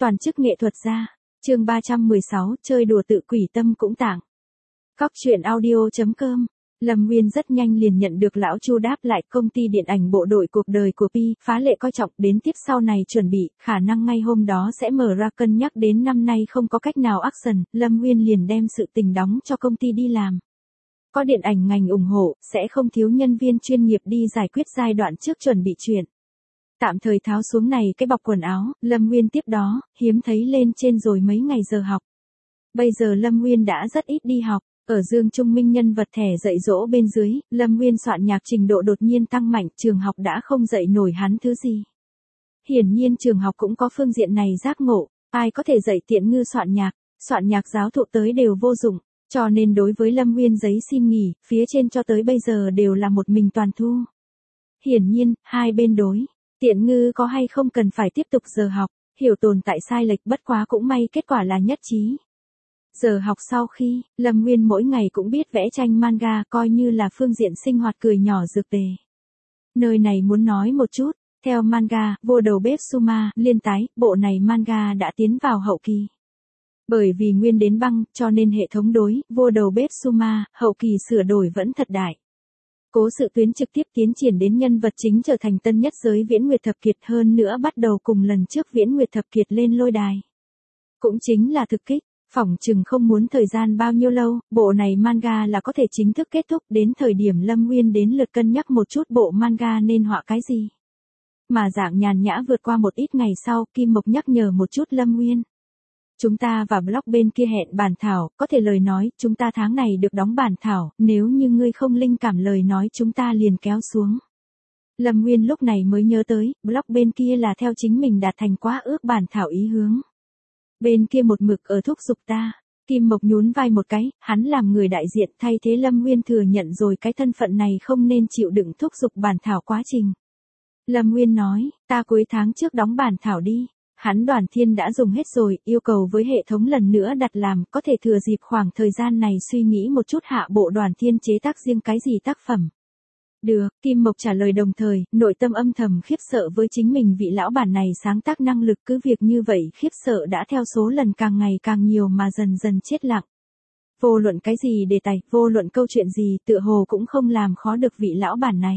Toàn chức nghệ thuật gia. Chương 316, chơi đùa tự quỷ tâm cũng tảng. Cóc truyện audio.com. Lâm Nguyên rất nhanh liền nhận được lão Chu đáp lại công ty điện ảnh bộ đội cuộc đời của Pi, phá lệ coi trọng, đến tiếp sau này chuẩn bị, khả năng ngay hôm đó sẽ mở ra cân nhắc đến năm nay không có cách nào action, Lâm Nguyên liền đem sự tình đóng cho công ty đi làm. Có điện ảnh ngành ủng hộ, sẽ không thiếu nhân viên chuyên nghiệp đi giải quyết giai đoạn trước chuẩn bị chuyện. Tạm thời tháo xuống này cái bọc quần áo, Lâm Nguyên tiếp đó, hiếm thấy lên trên rồi mấy ngày giờ học. Bây giờ Lâm Nguyên đã rất ít đi học, ở Dương Trung Minh nhân vật thẻ dạy dỗ bên dưới, Lâm Nguyên soạn nhạc trình độ đột nhiên tăng mạnh, trường học đã không dạy nổi hắn thứ gì. Hiển nhiên trường học cũng có phương diện này giác ngộ, ai có thể dạy tiện ngư soạn nhạc giáo thụ tới đều vô dụng, cho nên đối với Lâm Nguyên giấy xin nghỉ, phía trên cho tới bây giờ đều là một mình toàn thu. Hiển nhiên, hai bên đối. Tiện ngư có hay không cần phải tiếp tục giờ học, hiểu tồn tại sai lệch bất quá cũng may kết quả là nhất trí. Giờ học sau khi, Lâm Nguyên mỗi ngày cũng biết vẽ tranh manga coi như là phương diện sinh hoạt cười nhỏ dược tề. Nơi này muốn nói một chút, theo manga, vô đầu bếp Suma, liên tái, bộ này manga đã tiến vào hậu kỳ. Bởi vì Nguyên đến băng, cho nên hệ thống đối, vô đầu bếp Suma, hậu kỳ sửa đổi vẫn thật đại. Cố sự tuyến trực tiếp tiến triển đến nhân vật chính trở thành tân nhất giới Viễn Nguyệt Thập Kiệt hơn nữa bắt đầu cùng lần trước Viễn Nguyệt Thập Kiệt lên lôi đài. Cũng chính là thực kích, phỏng chừng không muốn thời gian bao nhiêu lâu, bộ này manga là có thể chính thức kết thúc đến thời điểm Lâm Nguyên đến lượt cân nhắc một chút bộ manga nên họa cái gì. Mà dạng nhàn nhã vượt qua một ít ngày sau, Kim Mộc nhắc nhở một chút Lâm Nguyên. Chúng ta và blog bên kia hẹn bản thảo, có thể lời nói, chúng ta tháng này được đóng bản thảo, nếu như ngươi không linh cảm lời nói chúng ta liền kéo xuống. Lâm Nguyên lúc này mới nhớ tới, blog bên kia là theo chính mình đạt thành quá ước bản thảo ý hướng. Bên kia một mực ở thúc giục ta, Kim Mộc nhún vai một cái, hắn làm người đại diện thay thế Lâm Nguyên thừa nhận rồi cái thân phận này không nên chịu đựng thúc giục bản thảo quá trình. Lâm Nguyên nói, ta cuối tháng trước đóng bản thảo đi. Hắn Đoàn Thiên đã dùng hết rồi, yêu cầu với hệ thống lần nữa đặt làm, có thể thừa dịp khoảng thời gian này suy nghĩ một chút hạ bộ Đoàn Thiên chế tác riêng cái gì tác phẩm. Được, Kim Mộc trả lời đồng thời, nội tâm âm thầm khiếp sợ với chính mình vị lão bản này sáng tác năng lực cứ việc như vậy khiếp sợ đã theo số lần càng ngày càng nhiều mà dần dần chết lặng. Vô luận cái gì đề tài, vô luận câu chuyện gì tựa hồ cũng không làm khó được vị lão bản này.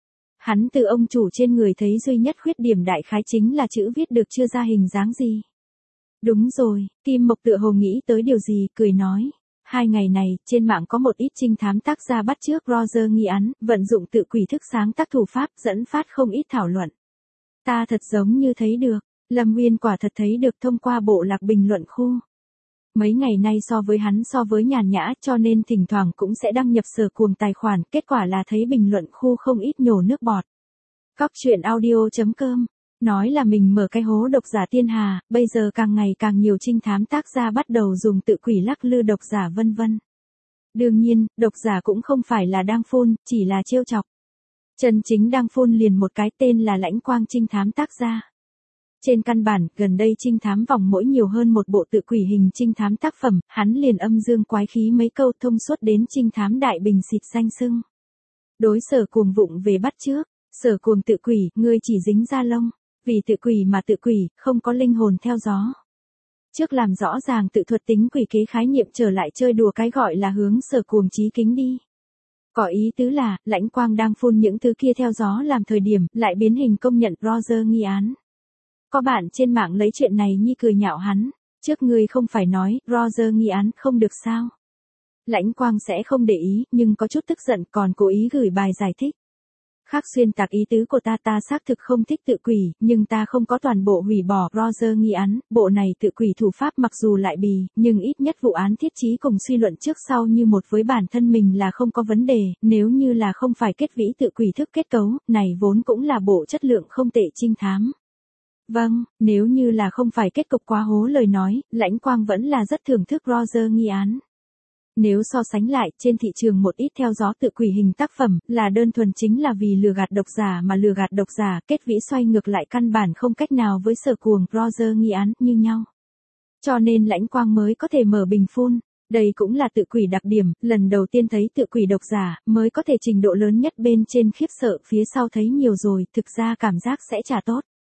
Hắn từ ông chủ trên người thấy duy nhất khuyết điểm đại khái chính là chữ viết được chưa ra hình dáng gì. Đúng rồi, Kim Mộc tựa hồ nghĩ tới điều gì, cười nói. 2 ngày này, trên mạng có một ít trinh thám tác gia bắt chước Roger nghi án, vận dụng tự quỷ thức sáng tác thủ pháp dẫn phát không ít thảo luận. Ta thật giống như thấy được, Lâm Nguyên quả thật thấy được thông qua bộ lạc bình luận khu. Mấy ngày nay so với nhàn nhã cho nên thỉnh thoảng cũng sẽ đăng nhập Sở Cuồng tài khoản, kết quả là thấy bình luận khu không ít nhổ nước bọt. Cóc truyện audio.com, nói là mình mở cái hố độc giả thiên hà, bây giờ càng ngày càng nhiều trinh thám tác gia bắt đầu dùng tự quỷ lắc lư độc giả vân vân. Đương nhiên, độc giả cũng không phải là đang phun, chỉ là trêu chọc. Chân chính đang phun liền một cái tên là Lãnh Quang trinh thám tác gia. Trên căn bản, gần đây trinh thám vòng mỗi nhiều hơn một bộ tự quỷ hình trinh thám tác phẩm, hắn liền âm dương quái khí mấy câu thông suốt đến trinh thám đại bình xịt danh xưng. Đối Sở Cuồng vụng về bắt trước, Sở Cuồng tự quỷ, ngươi chỉ dính da lông, vì tự quỷ mà tự quỷ, không có linh hồn theo gió. Trước làm rõ ràng tự thuật tính quỷ kế khái niệm trở lại chơi đùa cái gọi là hướng Sở Cuồng chí kính đi. Có ý tứ là, Lãnh Quang đang phun những thứ kia theo gió làm thời điểm, lại biến hình công nhận Roger nghi án. Có bạn trên mạng lấy chuyện này nhi cười nhạo hắn, trước ngươi không phải nói, Roger nghi án không được sao. Lãnh Quang sẽ không để ý, nhưng có chút tức giận còn cố ý gửi bài giải thích. Khác xuyên tạc ý tứ của ta xác thực không thích tự quỷ, nhưng ta không có toàn bộ hủy bỏ Roger nghi án, bộ này tự quỷ thủ pháp mặc dù lại bì, nhưng ít nhất vụ án thiết trí cùng suy luận trước sau như một với bản thân mình là không có vấn đề, nếu như là không phải kết vĩ tự quỷ thức kết cấu, này vốn cũng là bộ chất lượng không tệ trinh thám. Vâng, nếu như là không phải kết cục quá hố lời nói, Lãnh Quang vẫn là rất thưởng thức Roger nghi án. Nếu so sánh lại, trên thị trường một ít theo gió tự quỷ hình tác phẩm, là đơn thuần chính là vì lừa gạt độc giả mà lừa gạt độc giả, kết vĩ xoay ngược lại căn bản không cách nào với Sở Cuồng, Roger nghi án, như nhau. Cho nên Lãnh Quang mới có thể mở bình phun. Đây cũng là tự quỷ đặc điểm, lần đầu tiên thấy tự quỷ độc giả, mới có thể trình độ lớn nhất bên trên khiếp sợ, phía sau thấy nhiều rồi, thực ra cảm giác sẽ chả tốt.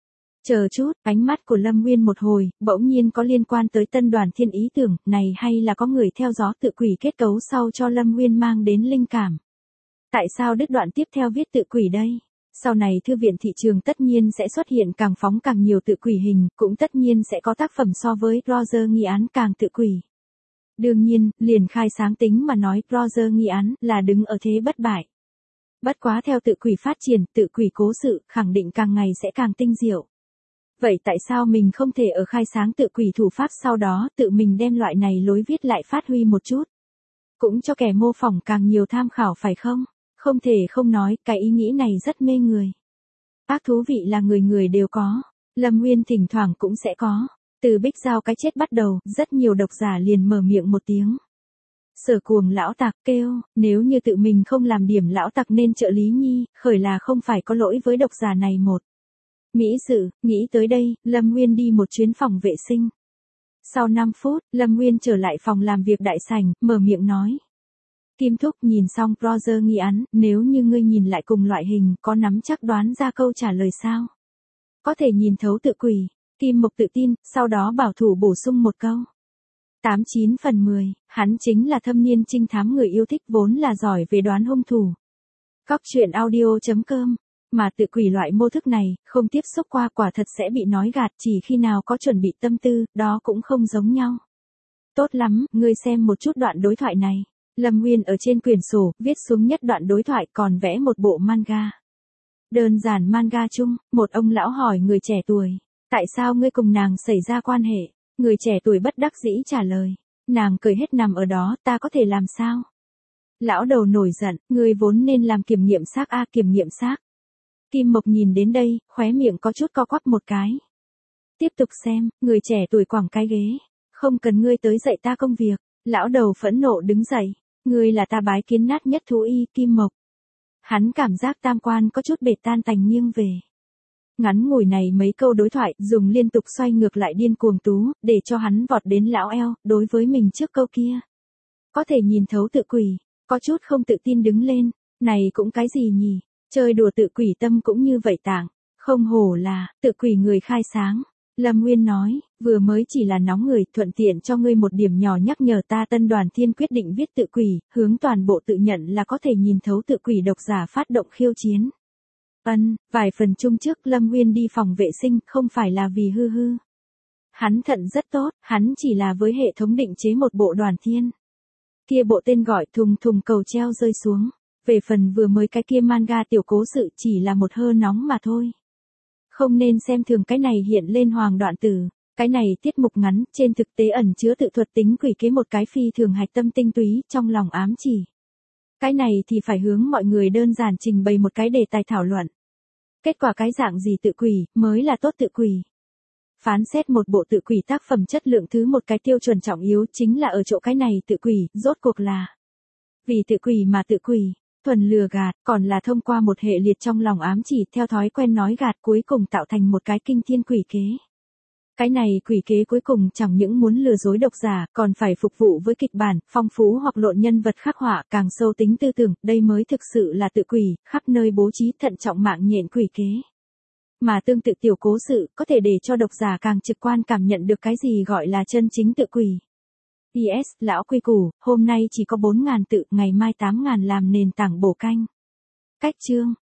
Chờ chút, ánh mắt của Lâm Nguyên một hồi, bỗng nhiên có liên quan tới Tân Đoàn Thiên ý tưởng, này hay là có người theo gió tự quỷ kết cấu sau cho Lâm Nguyên mang đến linh cảm. Tại sao đứt đoạn tiếp theo viết tự quỷ đây? Sau này thư viện thị trường tất nhiên sẽ xuất hiện càng phóng càng nhiều tự quỷ hình, cũng tất nhiên sẽ có tác phẩm so với Roger nghi án càng tự quỷ. Đương nhiên, liền khai sáng tính mà nói Roger nghi án là đứng ở thế bất bại. Bất quá theo tự quỷ phát triển, tự quỷ cố sự, khẳng định càng ngày sẽ càng tinh diệu. Vậy tại sao mình không thể ở khai sáng tự quỷ thủ pháp sau đó tự mình đem loại này lối viết lại phát huy một chút? Cũng cho kẻ mô phỏng càng nhiều tham khảo phải không? Không thể không nói, cái ý nghĩ này rất mê người. Ác thú vị là người người đều có. Lâm Nguyên thỉnh thoảng cũng sẽ có. Từ Bích Giao cái chết bắt đầu, rất nhiều độc giả liền mở miệng một tiếng. Sở Cuồng lão tặc kêu, nếu như tự mình không làm điểm lão tặc nên trợ lý nhi, khởi là không phải có lỗi với độc giả này một. Mỹ sự, nghĩ tới đây, Lâm Nguyên đi một chuyến phòng vệ sinh. Sau 5 phút, Lâm Nguyên trở lại phòng làm việc đại sảnh, mở miệng nói. Kim Thúc nhìn xong Roger nghi án, nếu như ngươi nhìn lại cùng loại hình, có nắm chắc đoán ra câu trả lời sao? Có thể nhìn thấu tự quỷ. Kim Mộc tự tin, sau đó bảo thủ bổ sung một câu. 89 phần 10, hắn chính là thâm niên trinh thám người yêu thích vốn là giỏi về đoán hung thủ. Cóc truyện audio.com. Mà tự quỷ loại mô thức này, không tiếp xúc qua quả thật sẽ bị nói gạt, chỉ khi nào có chuẩn bị tâm tư, đó cũng không giống nhau. Tốt lắm, ngươi xem một chút đoạn đối thoại này. Lâm Nguyên ở trên quyển sổ, viết xuống nhất đoạn đối thoại còn vẽ một bộ manga. Đơn giản manga chung, một ông lão hỏi người trẻ tuổi. Tại sao ngươi cùng nàng xảy ra quan hệ? Người trẻ tuổi bất đắc dĩ trả lời. Nàng cười hết nằm ở đó, ta có thể làm sao? Lão đầu nổi giận, ngươi vốn nên làm kiểm nghiệm xác a, kiểm nghiệm xác. Kim Mộc nhìn đến đây, khóe miệng có chút co quắp một cái. Tiếp tục xem, người trẻ tuổi quẳng cái ghế. Không cần ngươi tới dạy ta công việc. Lão đầu phẫn nộ đứng dậy. Ngươi là ta bái kiến nát nhất thú y, Kim Mộc. Hắn cảm giác tam quan có chút bệt tan tành nghiêng về. Ngắn ngủi này mấy câu đối thoại, dùng liên tục xoay ngược lại điên cuồng tú, để cho hắn vọt đến lão eo, đối với mình trước câu kia. Có thể nhìn thấu tự quỷ, có chút không tự tin đứng lên, này cũng cái gì nhỉ, chơi đùa tự quỷ tâm cũng như vậy tạng, không hổ là, tự quỷ người khai sáng. Lâm Nguyên nói, vừa mới chỉ là nóng người, thuận tiện cho ngươi một điểm nhỏ nhắc nhở ta Tân Đoàn Thiên quyết định viết tự quỷ, hướng toàn bộ tự nhận là có thể nhìn thấu tự quỷ độc giả phát động khiêu chiến. Vài phần chung trước Lâm Nguyên đi phòng vệ sinh không phải là vì hư hư. Hắn thận rất tốt, hắn chỉ là với hệ thống định chế một bộ Đoàn Thiên. Kia bộ tên gọi thùng thùng cầu treo rơi xuống. Về phần vừa mới cái kia manga tiểu cố sự chỉ là một hơ nóng mà thôi. Không nên xem thường cái này hiện lên hoàng đoạn tử. Cái này tiết mục ngắn trên thực tế ẩn chứa tự thuật tính quỷ kế một cái phi thường hạch tâm tinh túy trong lòng ám chỉ. Cái này thì phải hướng mọi người đơn giản trình bày một cái đề tài thảo luận. Kết quả cái dạng gì tự quỷ mới là tốt tự quỷ. Phán xét một bộ tự quỷ tác phẩm chất lượng thứ một cái tiêu chuẩn trọng yếu chính là ở chỗ cái này tự quỷ, rốt cuộc là. Vì tự quỷ mà tự quỷ, thuần lừa gạt, còn là thông qua một hệ liệt trong lòng ám chỉ theo thói quen nói gạt cuối cùng tạo thành một cái kinh thiên quỷ kế. Cái này quỷ kế cuối cùng chẳng những muốn lừa dối độc giả, còn phải phục vụ với kịch bản, phong phú hoặc lộn nhân vật khắc họa càng sâu tính tư tưởng, đây mới thực sự là tự quỷ, khắp nơi bố trí thận trọng mạng nhện quỷ kế. Mà tương tự tiểu cố sự, có thể để cho độc giả càng trực quan cảm nhận được cái gì gọi là chân chính tự quỷ. PS, lão quy củ, hôm nay chỉ có 4.000 tự, ngày mai 8.000 làm nền tảng bổ canh. Cách chương.